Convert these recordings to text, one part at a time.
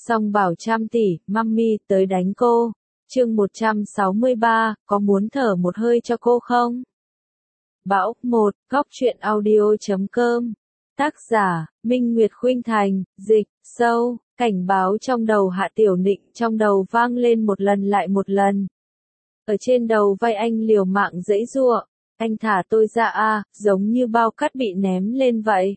Song bảo trăm tỷ, mummy tới đánh cô. Chương 163, có muốn thở một hơi cho cô không? Bão 1, góc truyện audio.com. Tác giả, Minh Nguyệt Khuynh Thành, dịch, sâu, cảnh báo trong đầu Hạ Tiểu Nịnh trong đầu vang lên một lần lại một lần. Ở trên đầu vai anh liều mạng giãy giụa, anh thả tôi ra a, giống như bao cát bị ném lên vậy.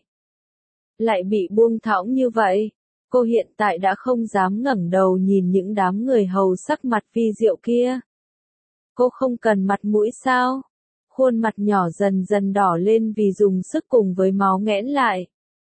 Lại bị buông thõng như vậy. Cô hiện tại đã không dám ngẩng đầu nhìn những đám người hầu sắc mặt vi diệu kia. Cô không cần mặt mũi sao? Khuôn mặt nhỏ dần dần đỏ lên vì dùng sức cùng với máu nghẽn lại.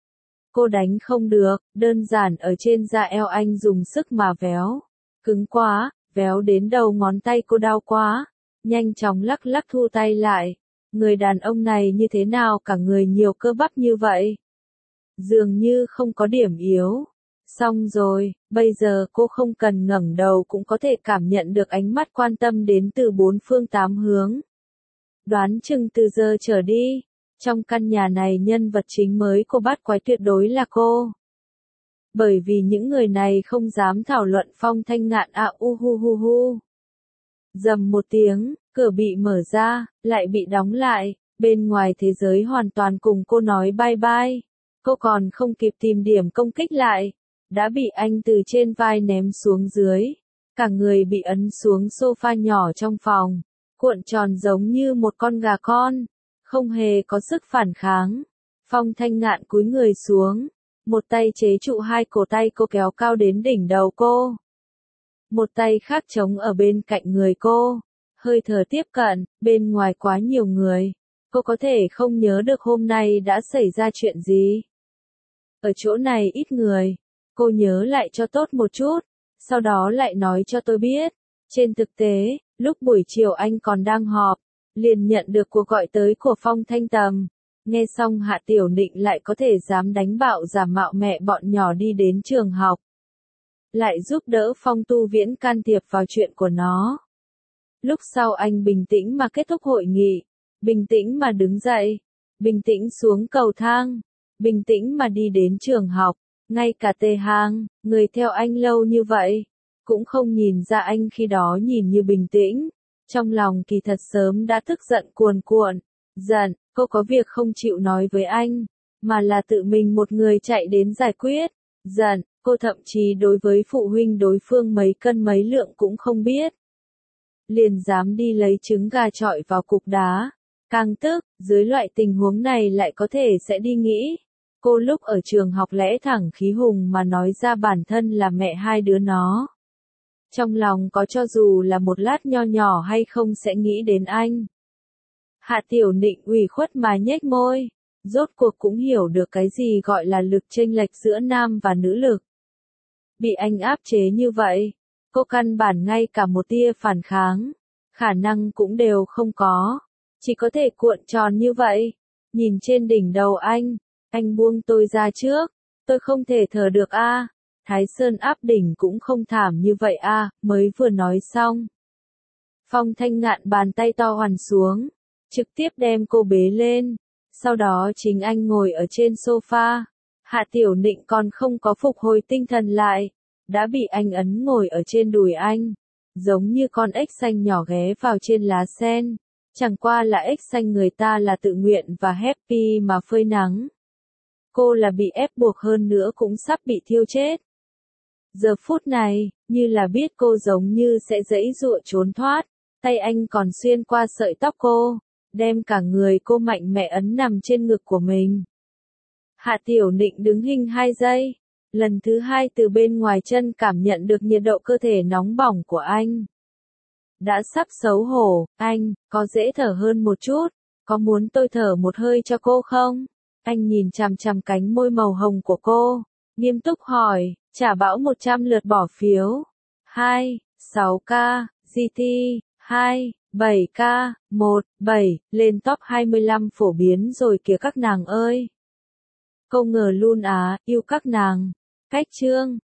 Cô đánh không được, đơn giản ở trên da eo anh dùng sức mà véo. Cứng quá, véo đến đầu ngón tay cô đau quá. Nhanh chóng lắc lắc thu tay lại. Người đàn ông này như thế nào cả người nhiều cơ bắp như vậy? Dường như không có điểm yếu. Xong rồi, bây giờ cô không cần ngẩng đầu cũng có thể cảm nhận được ánh mắt quan tâm đến từ bốn phương tám hướng. Đoán chừng từ giờ trở đi, trong căn nhà này nhân vật chính mới của bát quái tuyệt đối là cô. Bởi vì những người này không dám thảo luận Phong Thanh Ngạn hu hu hu. Rầm một tiếng, cửa bị mở ra, lại bị đóng lại, bên ngoài thế giới hoàn toàn cùng cô nói bye bye. Cô còn không kịp tìm điểm công kích lại, đã bị anh từ trên vai ném xuống dưới, cả người bị ấn xuống sofa nhỏ trong phòng, cuộn tròn giống như một con gà con, không hề có sức phản kháng. Phong Thanh Ngạn cúi người xuống, một tay chế trụ hai cổ tay cô kéo cao đến đỉnh đầu cô. Một tay khác chống ở bên cạnh người cô, hơi thở tiếp cận, bên ngoài quá nhiều người, cô có thể không nhớ được hôm nay đã xảy ra chuyện gì. Ở chỗ này ít người. Cô nhớ lại cho tốt một chút, sau đó lại nói cho tôi biết. Trên thực tế, lúc buổi chiều anh còn đang họp, liền nhận được cuộc gọi tới của Phong Thanh Tầm. Nghe xong Hạ Tiểu Nịnh lại có thể dám đánh bạo giả mạo mẹ bọn nhỏ đi đến trường học. Lại giúp đỡ Phong Tu Viễn can thiệp vào chuyện của nó. Lúc sau anh bình tĩnh mà kết thúc hội nghị, bình tĩnh mà đứng dậy, bình tĩnh xuống cầu thang, bình tĩnh mà đi đến trường học. Ngay cả Tề Hàng, người theo anh lâu như vậy, cũng không nhìn ra anh khi đó nhìn như bình tĩnh. Trong lòng kỳ thật sớm đã tức giận cuồn cuộn. Giận, cô có việc không chịu nói với anh, mà là tự mình một người chạy đến giải quyết. Giận, cô thậm chí đối với phụ huynh đối phương mấy cân mấy lượng cũng không biết. Liền dám đi lấy trứng gà chọi vào cục đá. Càng tức, dưới loại tình huống này lại có thể sẽ đi nghĩ. Cô lúc ở trường học lẽ thẳng khí hùng mà nói ra bản thân là mẹ hai đứa nó. Trong lòng có cho dù là một lát nho nhỏ hay không sẽ nghĩ đến anh. Hạ Tiểu Nịnh ủy khuất mà nhếch môi, rốt cuộc cũng hiểu được cái gì gọi là lực chênh lệch giữa nam và nữ lực. Bị anh áp chế như vậy, cô căn bản ngay cả một tia phản kháng, khả năng cũng đều không có, chỉ có thể cuộn tròn như vậy, nhìn trên đỉnh đầu anh buông tôi ra trước, tôi không thể thở được a. Thái Sơn áp đỉnh cũng không thảm như vậy a, mới vừa nói xong. Phong Thanh Ngạn bàn tay to hoàn xuống, trực tiếp đem cô bế lên, sau đó chính anh ngồi ở trên sofa. Hạ Tiểu Nịnh còn không có phục hồi tinh thần lại, đã bị anh ấn ngồi ở trên đùi anh, giống như con ếch xanh nhỏ ghé vào trên lá sen, chẳng qua là ếch xanh người ta là tự nguyện và happy mà phơi nắng. Cô là bị ép buộc hơn nữa cũng sắp bị thiêu chết. Giờ phút này, như là biết cô giống như sẽ giãy giụa trốn thoát, tay anh còn xuyên qua sợi tóc cô, đem cả người cô mạnh mẽ ấn nằm trên ngực của mình. Hạ Tiểu Nịnh đứng hình 2 giây, lần thứ 2 từ bên ngoài chân cảm nhận được nhiệt độ cơ thể nóng bỏng của anh. Đã sắp xấu hổ, anh, có dễ thở hơn một chút, có muốn tôi thở một hơi cho cô không? Anh nhìn chằm chằm cánh môi màu hồng của cô, nghiêm túc hỏi, trả bão 100 lượt bỏ phiếu. 2, 6K, GT, 2, 7K, 1, 7, lên top 25 phổ biến rồi kìa các nàng ơi. Câu ngờ luôn yêu các nàng. Cách chương.